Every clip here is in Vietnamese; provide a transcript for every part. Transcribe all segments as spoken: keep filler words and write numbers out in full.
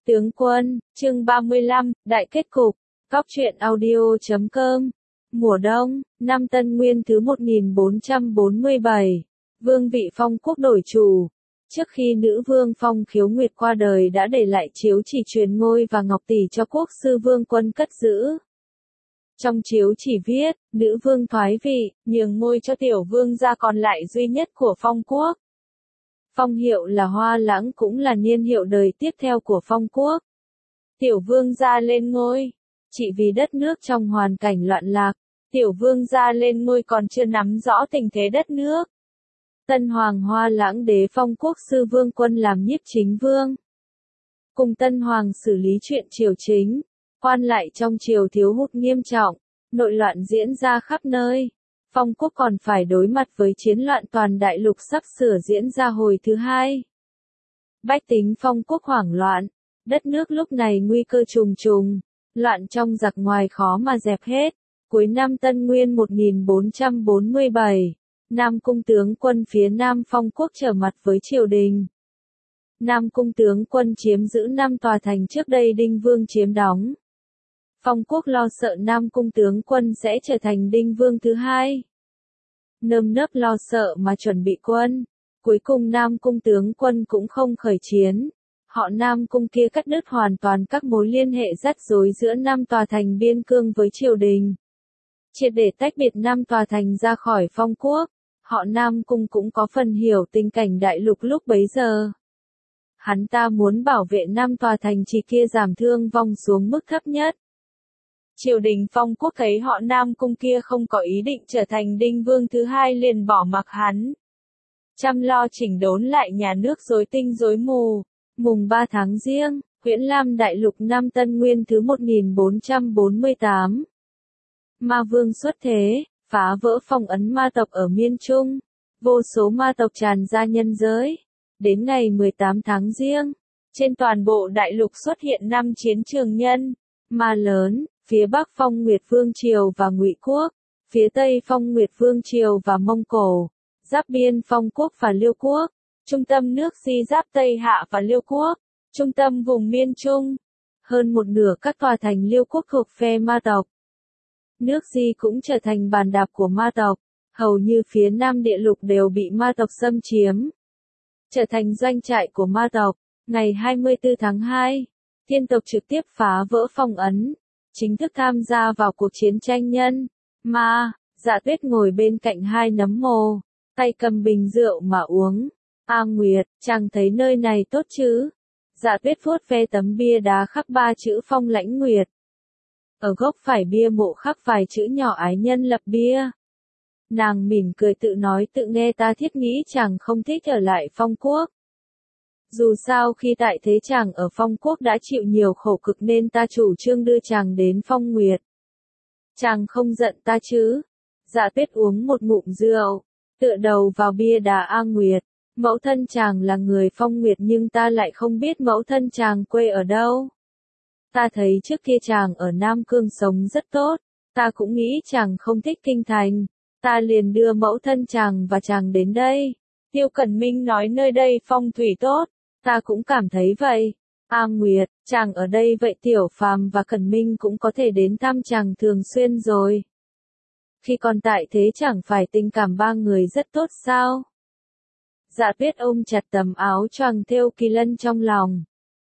Tướng quân, chương ba mươi lăm, đại kết cục, Cóc truyện audio chấm com, mùa đông, năm Tân Nguyên thứ một nghìn bốn trăm bốn mươi bảy, vương vị Phong quốc đổi chủ. Trước khi nữ vương Phong Khiếu Nguyệt qua đời đã để lại chiếu chỉ truyền ngôi và ngọc tỷ cho quốc sư Vương Quân cất giữ. Trong chiếu chỉ viết, nữ vương thoái vị, nhường ngôi cho tiểu vương gia còn lại duy nhất của Phong quốc. Phong hiệu là Hoa Lãng cũng là niên hiệu đời tiếp theo của Phong quốc. Tiểu vương gia lên ngôi. Chỉ vì đất nước trong hoàn cảnh loạn lạc, tiểu vương gia lên ngôi còn chưa nắm rõ tình thế đất nước. Tân hoàng Hoa Lãng đế phong quốc sư Vương Quân làm nhiếp chính vương. Cùng tân hoàng xử lý chuyện triều chính, quan lại trong triều thiếu hụt nghiêm trọng, nội loạn diễn ra khắp nơi. Phong quốc còn phải đối mặt với chiến loạn toàn đại lục sắp sửa diễn ra hồi thứ hai. Bách tính Phong quốc hoảng loạn, đất nước lúc này nguy cơ trùng trùng, loạn trong giặc ngoài khó mà dẹp hết. Cuối năm Tân Nguyên một nghìn bốn trăm bốn mươi bảy, Nam Cung tướng quân phía Nam Phong quốc trở mặt với triều đình. Nam Cung tướng quân chiếm giữ năm tòa thành trước đây Đinh Vương chiếm đóng. Phong quốc lo sợ Nam Cung tướng quân sẽ trở thành Đinh Vương thứ hai. Nơm nớp lo sợ mà chuẩn bị quân. Cuối cùng Nam Cung tướng quân cũng không khởi chiến. Họ Nam Cung kia cắt đứt hoàn toàn các mối liên hệ rắc rối giữa năm tòa thành biên cương với triều đình. Triệt để tách biệt năm tòa thành ra khỏi Phong quốc. Họ Nam Cung cũng có phần hiểu tình cảnh đại lục lúc bấy giờ. Hắn ta muốn bảo vệ năm tòa thành trì kia giảm thương vong xuống mức thấp nhất. Triều đình Phong quốc thấy họ Nam Cung kia không có ý định trở thành Đinh Vương thứ hai liền bỏ mặc hắn. Chăm lo chỉnh đốn lại nhà nước rối tinh rối mù. Mùng ba tháng Giêng, Huyễn Lam đại lục năm Tân Nguyên thứ một nghìn bốn trăm bốn mươi tám. Ma Vương xuất thế, phá vỡ phong ấn ma tộc ở Miên Trung. Vô số ma tộc tràn ra nhân giới. Đến ngày mười tám tháng Giêng, trên toàn bộ đại lục xuất hiện năm chiến trường nhân, ma lớn, phía Bắc Phong Nguyệt Vương Triều và Ngụy Quốc, phía Tây Phong Nguyệt Vương Triều và Mông Cổ, giáp biên Phong Quốc và Liêu Quốc, trung tâm nước Di giáp Tây Hạ và Liêu Quốc, trung tâm vùng Miên Trung. Hơn một nửa các tòa thành Liêu Quốc thuộc phe ma tộc. Nước Di cũng trở thành bàn đạp của ma tộc, hầu như phía Nam địa lục đều bị ma tộc xâm chiếm. Trở thành doanh trại của ma tộc, ngày hai mươi tư tháng hai, thiên tộc trực tiếp phá vỡ phong ấn, chính thức tham gia vào cuộc chiến tranh nhân, ma. Dạ Tuyết ngồi bên cạnh hai nấm mồ, tay cầm bình rượu mà uống. A Nguyệt, chàng thấy nơi này tốt chứ? Dạ Tuyết vuốt ve tấm bia đá khắc ba chữ Phong Lãnh Nguyệt. Ở góc phải bia mộ khắc vài chữ nhỏ ái nhân lập bia. Nàng mỉm cười tự nói tự nghe ta thiết nghĩ chàng không thích ở lại Phong quốc. Dù sao khi tại thế chàng ở Phong quốc đã chịu nhiều khổ cực nên ta chủ trương đưa chàng đến Phong Nguyệt. Chàng không giận ta chứ? Dạ Tuyết uống một ngụm rượu, tựa đầu vào bia đá. A Nguyệt, mẫu thân chàng là người Phong Nguyệt nhưng ta lại không biết mẫu thân chàng quê ở đâu. Ta thấy trước kia chàng ở Nam Cương sống rất tốt, ta cũng nghĩ chàng không thích kinh thành. Ta liền đưa mẫu thân chàng và chàng đến đây. Tiêu Cẩn Minh nói nơi đây phong thủy tốt, ta cũng cảm thấy vậy. A Nguyệt, chàng ở đây vậy Tiểu Phàm và Cẩn Minh cũng có thể đến thăm chàng thường xuyên rồi. Khi còn tại thế chẳng phải tình cảm ba người rất tốt sao? Dạ Tuyết ôm chặt tấm áo choàng thêu kỳ lân trong lòng.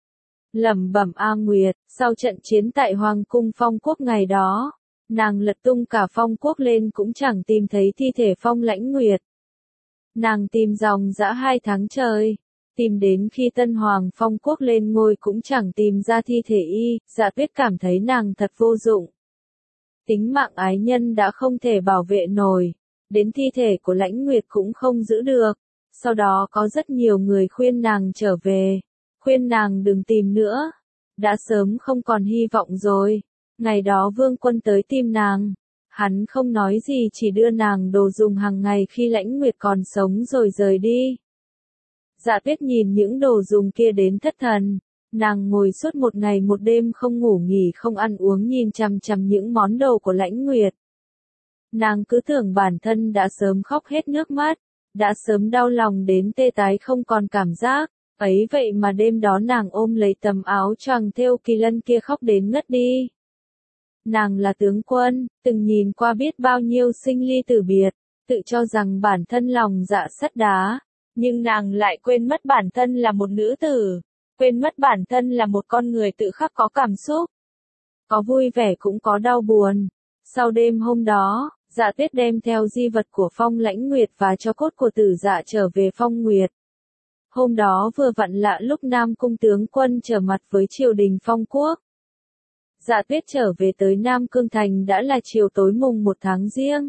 Lẩm bẩm. A Nguyệt, sau trận chiến tại Hoàng cung Phong quốc ngày đó, nàng lật tung cả Phong quốc lên cũng chẳng tìm thấy thi thể Phong Lãnh Nguyệt. Nàng tìm dòng dã hai tháng trời, tìm đến khi Tân Hoàng Phong quốc lên ngôi cũng chẳng tìm ra thi thể y. Dạ Tuyết cảm thấy nàng thật vô dụng. Tính mạng ái nhân đã không thể bảo vệ nổi, đến thi thể của Lãnh Nguyệt cũng không giữ được. Sau đó có rất nhiều người khuyên nàng trở về, khuyên nàng đừng tìm nữa. Đã sớm không còn hy vọng rồi. Ngày đó Vương Quân tới tìm nàng. Hắn không nói gì chỉ đưa nàng đồ dùng hàng ngày khi Lãnh Nguyệt còn sống rồi rời đi. Dạ Tuyết nhìn những đồ dùng kia đến thất thần. Nàng ngồi suốt một ngày một đêm không ngủ nghỉ không ăn uống nhìn chằm chằm những món đồ của Lãnh Nguyệt. Nàng cứ tưởng bản thân đã sớm khóc hết nước mắt, đã sớm đau lòng đến tê tái không còn cảm giác. Ấy vậy mà đêm đó nàng ôm lấy tấm áo choàng thêu kỳ lân kia khóc đến ngất đi. Nàng là tướng quân, từng nhìn qua biết bao nhiêu sinh ly tử biệt, tự cho rằng bản thân lòng dạ sắt đá, nhưng nàng lại quên mất bản thân là một nữ tử, quên mất bản thân là một con người tự khắc có cảm xúc. Có vui vẻ cũng có đau buồn. Sau đêm hôm đó, Dạ Tuyết đem theo di vật của Phong Lãnh Nguyệt và tro cốt của Tử Dạ trở về Phong Nguyệt. Hôm đó vừa vặn lạ lúc Nam Cung tướng quân trở mặt với triều đình Phong Quốc. Dạ Tuyết trở về tới Nam Cương Thành đã là chiều tối mùng một tháng Giêng.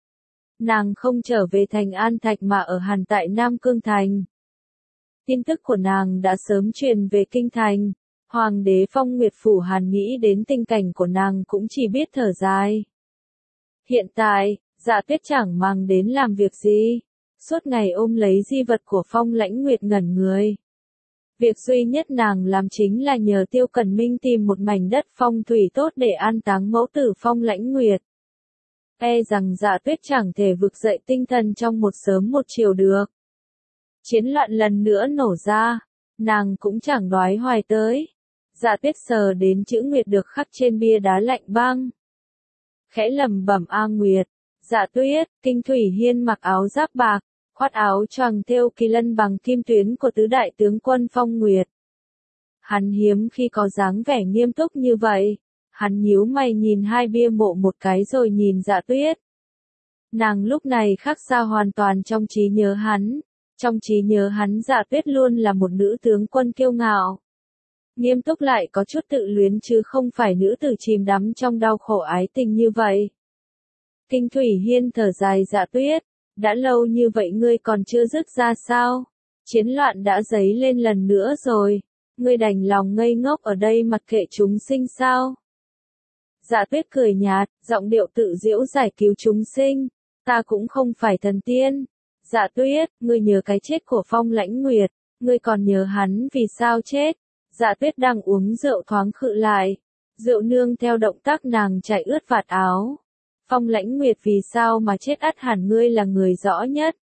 Nàng không trở về thành An Thạch mà ở hẳn tại Nam Cương Thành. Tin tức của nàng đã sớm truyền về Kinh Thành. Hoàng đế Phong Nguyệt Phủ Hàn nghĩ đến tình cảnh của nàng cũng chỉ biết thở dài. Hiện tại, Dạ Tuyết chẳng mang đến làm việc gì. Suốt ngày ôm lấy di vật của Phong Lãnh Nguyệt ngẩn người. Việc duy nhất nàng làm chính là nhờ Tiêu Cẩn Minh tìm một mảnh đất phong thủy tốt để an táng mẫu tử Phong Lãnh Nguyệt. E rằng Dạ Tuyết chẳng thể vực dậy tinh thần trong một sớm một chiều được. Chiến loạn lần nữa nổ ra, nàng cũng chẳng đoái hoài tới. Dạ Tuyết sờ đến chữ Nguyệt được khắc trên bia đá lạnh băng. Khẽ lẩm bẩm A Nguyệt, Dạ Tuyết, Kinh Thủy Hiên mặc áo giáp bạc, khoác áo choàng thêu kỳ lân bằng kim tuyến của tứ đại tướng quân Phong Nguyệt. Hắn hiếm khi có dáng vẻ nghiêm túc như vậy, hắn nhíu mày nhìn hai bia mộ một cái rồi nhìn Dạ Tuyết. Nàng lúc này khác xa hoàn toàn trong trí nhớ hắn, trong trí nhớ hắn Dạ Tuyết luôn là một nữ tướng quân kiêu ngạo. Nghiêm túc lại có chút tự luyến chứ không phải nữ tử chìm đắm trong đau khổ ái tình như vậy. Kinh Thủy Hiên thở dài Dạ Tuyết, đã lâu như vậy ngươi còn chưa dứt ra sao? Chiến loạn đã dấy lên lần nữa rồi, ngươi đành lòng ngây ngốc ở đây mặc kệ chúng sinh sao? Dạ Tuyết cười nhạt, giọng điệu tự giễu giải cứu chúng sinh, ta cũng không phải thần tiên. Dạ Tuyết, ngươi nhớ cái chết của Phong Lãnh Nguyệt, ngươi còn nhớ hắn vì sao chết? Dạ Tuyết đang uống rượu thoáng khựng lại, rượu nương theo động tác nàng chảy ướt vạt áo. Phong Lãnh Nguyệt vì sao mà chết ắt hẳn ngươi là người rõ nhất.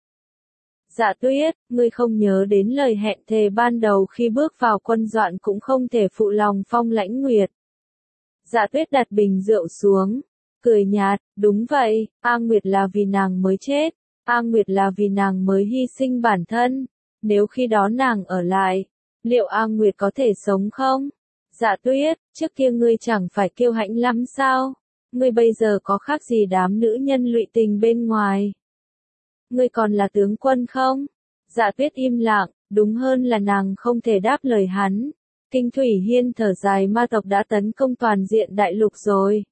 Dạ Tuyết, ngươi không nhớ đến lời hẹn thề ban đầu khi bước vào quân Doạn cũng không thể phụ lòng Phong Lãnh Nguyệt. Dạ Tuyết đặt bình rượu xuống, cười nhạt, đúng vậy, A Nguyệt là vì nàng mới chết, A Nguyệt là vì nàng mới hy sinh bản thân, nếu khi đó nàng ở lại, liệu A Nguyệt có thể sống không? Dạ Tuyết, trước kia ngươi chẳng phải kiêu hãnh lắm sao? Ngươi bây giờ có khác gì đám nữ nhân lụy tình bên ngoài? Ngươi còn là tướng quân không? Dạ Tuyết im lặng, đúng hơn là nàng không thể đáp lời hắn. Kinh Thủy Hiên thở dài, ma tộc đã tấn công toàn diện đại lục rồi.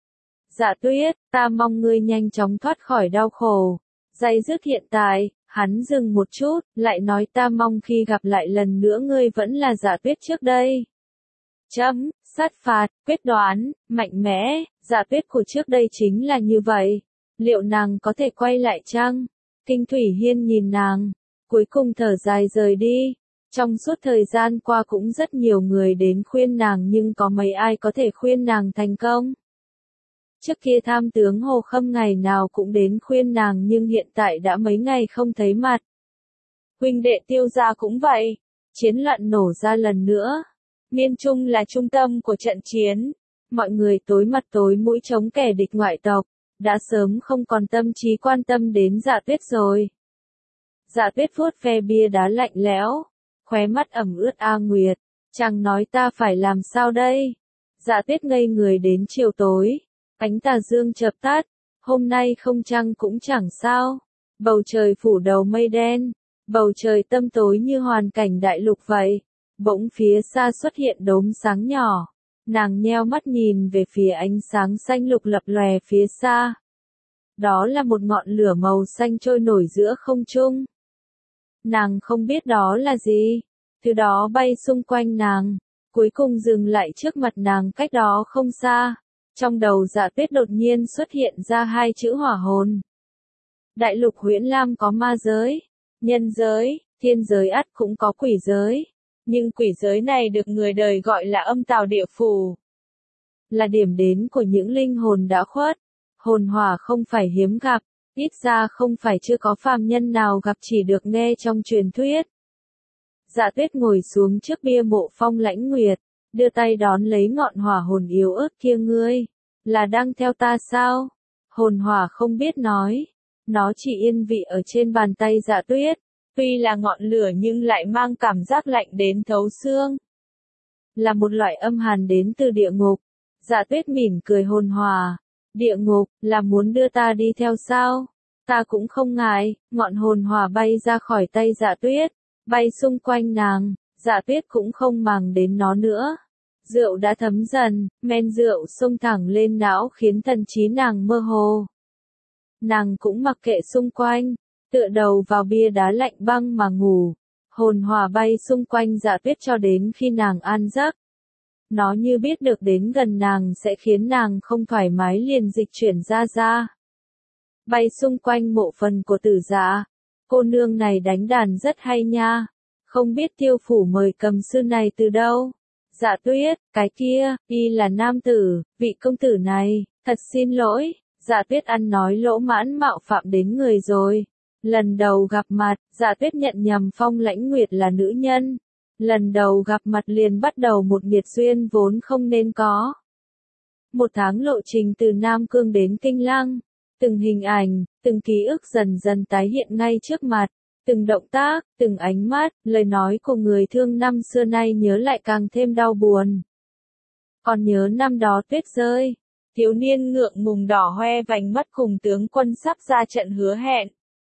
Dạ Tuyết, ta mong ngươi nhanh chóng thoát khỏi đau khổ. Day dứt hiện tại, hắn dừng một chút, lại nói ta mong khi gặp lại lần nữa ngươi vẫn là Dạ Tuyết trước đây. Chấm, sát phạt, quyết đoán, mạnh mẽ, Dạ Tuyết của trước đây chính là như vậy. Liệu nàng có thể quay lại chăng? Kinh Thủy Hiên nhìn nàng, cuối cùng thở dài rời đi. Trong suốt thời gian qua cũng rất nhiều người đến khuyên nàng nhưng có mấy ai có thể khuyên nàng thành công. Trước kia tham tướng Hồ Khâm ngày nào cũng đến khuyên nàng nhưng hiện tại đã mấy ngày không thấy mặt. Huynh đệ Tiêu gia cũng vậy. Chiến loạn nổ ra lần nữa. Miên Trung là trung tâm của trận chiến. Mọi người tối mặt tối mũi chống kẻ địch ngoại tộc. Đã sớm không còn tâm trí quan tâm đến Dạ Tuyết rồi. Dạ Tuyết vuốt ve bia đá lạnh lẽo. Khóe mắt ẩm ướt. A Nguyệt, chàng nói ta phải làm sao đây? Dạ Tuyết ngây người đến chiều tối. Ánh tà dương chợp tắt, hôm nay không trăng cũng chẳng sao. Bầu trời phủ đầu mây đen, bầu trời tăm tối như hoàn cảnh đại lục vậy. Bỗng phía xa xuất hiện đốm sáng nhỏ. Nàng nheo mắt nhìn về phía ánh sáng xanh lục lập lòe phía xa. Đó là một ngọn lửa màu xanh trôi nổi giữa không trung. Nàng không biết đó là gì. Thứ đó bay xung quanh nàng, cuối cùng dừng lại trước mặt nàng cách đó không xa. Trong đầu Dạ Tuyết đột nhiên xuất hiện ra hai chữ hỏa hồn. Đại lục Huyễn Lam có ma giới, nhân giới, thiên giới ắt cũng có quỷ giới. Nhưng quỷ giới này được người đời gọi là âm tào địa phủ. Là điểm đến của những linh hồn đã khuất. Hồn hỏa không phải hiếm gặp, ít ra không phải chưa có phàm nhân nào gặp, chỉ được nghe trong truyền thuyết. Dạ Tuyết ngồi xuống trước bia mộ Phong Lãnh Nguyệt, đưa tay đón lấy ngọn hỏa hồn yếu ớt kia. Ngươi, là đang theo ta sao? Hồn hỏa không biết nói, nó chỉ yên vị ở trên bàn tay Dạ Tuyết, tuy là ngọn lửa nhưng lại mang cảm giác lạnh đến thấu xương. Là một loại âm hàn đến từ địa ngục. Dạ Tuyết mỉm cười. Hồn hỏa, địa ngục, là muốn đưa ta đi theo sao? Ta cũng không ngại. Ngọn hồn hỏa bay ra khỏi tay Dạ Tuyết, bay xung quanh nàng. Dạ Tuyết cũng không màng đến nó nữa. Rượu đã thấm dần, men rượu xông thẳng lên não khiến thần trí nàng mơ hồ. Nàng cũng mặc kệ xung quanh, tựa đầu vào bia đá lạnh băng mà ngủ. Hồn hỏa bay xung quanh Dạ Tuyết cho đến khi nàng an giấc. Nó như biết được đến gần nàng sẽ khiến nàng không thoải mái liền dịch chuyển ra ra. Bay xung quanh mộ phần của Tử Dạ. Cô nương này đánh đàn rất hay nha. Không biết Tiêu phủ mời cầm sư này từ đâu? Dạ Tuyết, cái kia, y là nam tử, vị công tử này, thật xin lỗi. Dạ Tuyết ăn nói lỗ mãn mạo phạm đến người rồi. Lần đầu gặp mặt, Dạ Tuyết nhận nhầm Phong Lãnh Nguyệt là nữ nhân. Lần đầu gặp mặt liền bắt đầu một nghiệt duyên vốn không nên có. Một tháng lộ trình từ Nam Cương đến Kinh Lăng. Từng hình ảnh, từng ký ức dần dần tái hiện ngay trước mặt. Từng động tác, từng ánh mắt, lời nói của người thương năm xưa nay nhớ lại càng thêm đau buồn. Còn nhớ năm đó tuyết rơi, thiếu niên ngượng ngùng đỏ hoe vành mắt cùng tướng quân sắp ra trận hứa hẹn.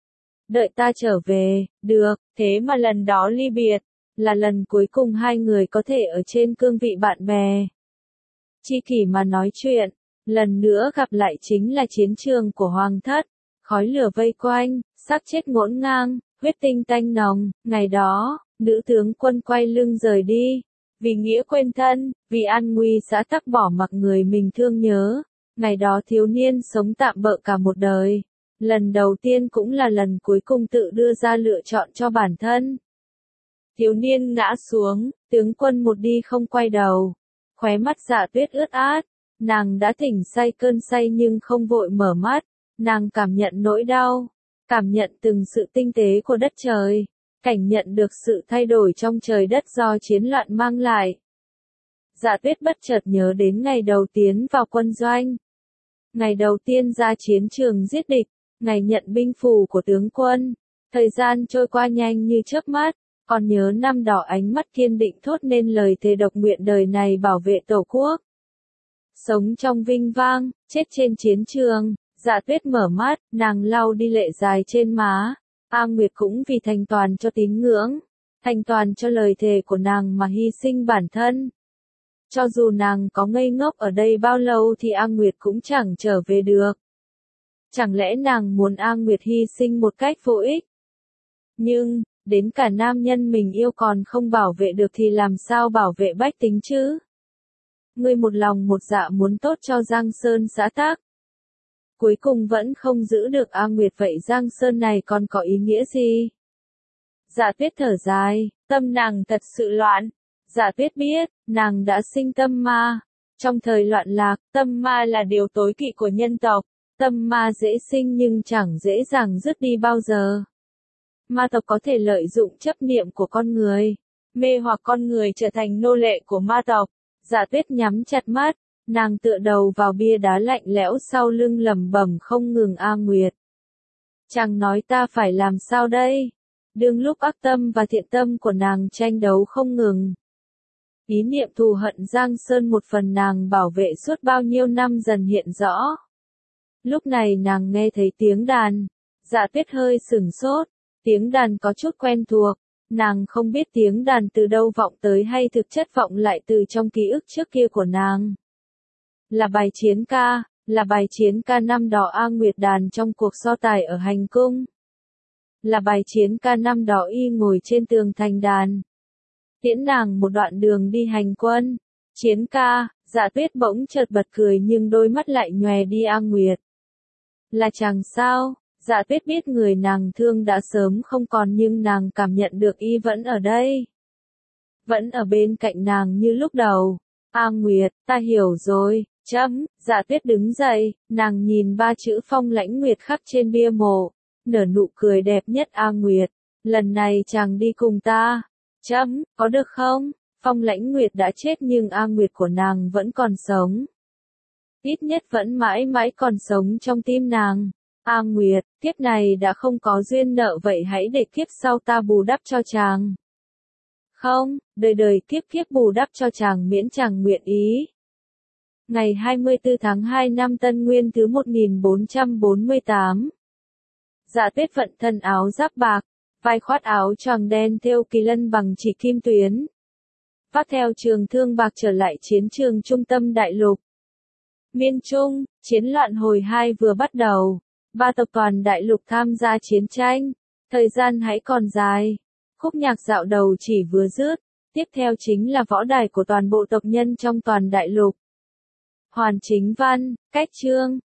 Đợi ta trở về, được, thế mà lần đó ly biệt, là lần cuối cùng hai người có thể ở trên cương vị bạn bè. Chi kỷ mà nói chuyện, lần nữa gặp lại chính là chiến trường của Hoàng Thất, khói lửa vây quanh, xác chết ngổn ngang, huyết tinh tanh nồng. Ngày đó, nữ tướng quân quay lưng rời đi, vì nghĩa quên thân, vì an nguy xã tắc bỏ mặc người mình thương nhớ. Ngày đó thiếu niên sống tạm bợ cả một đời. Lần đầu tiên cũng là lần cuối cùng tự đưa ra lựa chọn cho bản thân. Thiếu niên ngã xuống, tướng quân một đi không quay đầu. Khóe mắt Dạ Tuyết ướt át, nàng đã tỉnh say cơn say nhưng không vội mở mắt. Nàng cảm nhận nỗi đau, cảm nhận từng sự tinh tế của đất trời, cảnh nhận được sự thay đổi trong trời đất do chiến loạn mang lại. Dạ Tuyết bất chợt nhớ đến ngày đầu tiến vào quân doanh. Ngày đầu tiên ra chiến trường giết địch, ngày nhận binh phù của tướng quân. Thời gian trôi qua nhanh như chớp mắt, còn nhớ năm đó ánh mắt kiên định thốt nên lời thề độc nguyện đời này bảo vệ Tổ quốc. Sống trong vinh vang, chết trên chiến trường. Dạ Tuyết mở mắt, nàng lau đi lệ dài trên má. A Nguyệt cũng vì thành toàn cho tín ngưỡng, thành toàn cho lời thề của nàng mà hy sinh bản thân. Cho dù nàng có ngây ngốc ở đây bao lâu thì A Nguyệt cũng chẳng trở về được. Chẳng lẽ nàng muốn A Nguyệt hy sinh một cách vô ích? Nhưng, đến cả nam nhân mình yêu còn không bảo vệ được thì làm sao bảo vệ bách tính chứ? Ngươi một lòng một dạ muốn tốt cho Giang Sơn xã tắc. Cuối cùng vẫn không giữ được A Nguyệt, vậy Giang Sơn này còn có ý nghĩa gì? Dạ Tuyết thở dài, tâm nàng thật sự loạn. Dạ Tuyết biết, nàng đã sinh tâm ma. Trong thời loạn lạc, tâm ma là điều tối kỵ của nhân tộc. Tâm ma dễ sinh nhưng chẳng dễ dàng dứt đi bao giờ. Ma tộc có thể lợi dụng chấp niệm của con người, mê hoặc con người trở thành nô lệ của ma tộc. Dạ Tuyết nhắm chặt mắt, nàng tựa đầu vào bia đá lạnh lẽo sau lưng lẩm bẩm không ngừng. A Nguyệt, chàng nói ta phải làm sao đây? Đương lúc ác tâm và thiện tâm của nàng tranh đấu không ngừng. Ý niệm thù hận Giang Sơn một phần nàng bảo vệ suốt bao nhiêu năm dần hiện rõ. Lúc này nàng nghe thấy tiếng đàn. Dạ Tuyết hơi sửng sốt. Tiếng đàn có chút quen thuộc. Nàng không biết tiếng đàn từ đâu vọng tới hay thực chất vọng lại từ trong ký ức trước kia của nàng. Là bài chiến ca, là bài chiến ca năm đó A Nguyệt đàn trong cuộc so tài ở hành cung. Là bài chiến ca năm đó y ngồi trên tường thành đàn. Tiễn nàng một đoạn đường đi hành quân. Chiến ca. Dạ Tuyết bỗng chợt bật cười nhưng đôi mắt lại nhòe đi. A Nguyệt, là chàng sao? Dạ Tuyết biết người nàng thương đã sớm không còn nhưng nàng cảm nhận được y vẫn ở đây. Vẫn ở bên cạnh nàng như lúc đầu. A Nguyệt, ta hiểu rồi, chấm. Dạ Tuyết đứng dậy, nàng nhìn ba chữ Phong Lãnh Nguyệt khắc trên bia mộ, nở nụ cười đẹp nhất. A Nguyệt, lần này chàng đi cùng ta, Chấm, có được không? Phong Lãnh Nguyệt đã chết nhưng A Nguyệt của nàng vẫn còn sống. Ít nhất vẫn mãi mãi còn sống trong tim nàng. A Nguyệt, kiếp này đã không có duyên nợ vậy hãy để kiếp sau ta bù đắp cho chàng. Không, đời đời kiếp kiếp bù đắp cho chàng miễn chàng nguyện ý. Ngày hai mươi tư tháng hai năm Tân Nguyên thứ một nghìn bốn trăm bốn mươi tám. Dạ Tuyết vận thân áo giáp bạc, vai khoác áo choàng đen thêu kỳ lân bằng chỉ kim tuyến. Vác theo trường thương bạc trở lại chiến trường trung tâm đại lục. Miên Trung, chiến loạn hồi hai vừa bắt đầu. Ba tập toàn đại lục tham gia chiến tranh. Thời gian hãy còn dài. Khúc nhạc dạo đầu chỉ vừa dứt. Tiếp theo chính là võ đài của toàn bộ tộc nhân trong toàn đại lục. Hoàn chính văn, cách chương,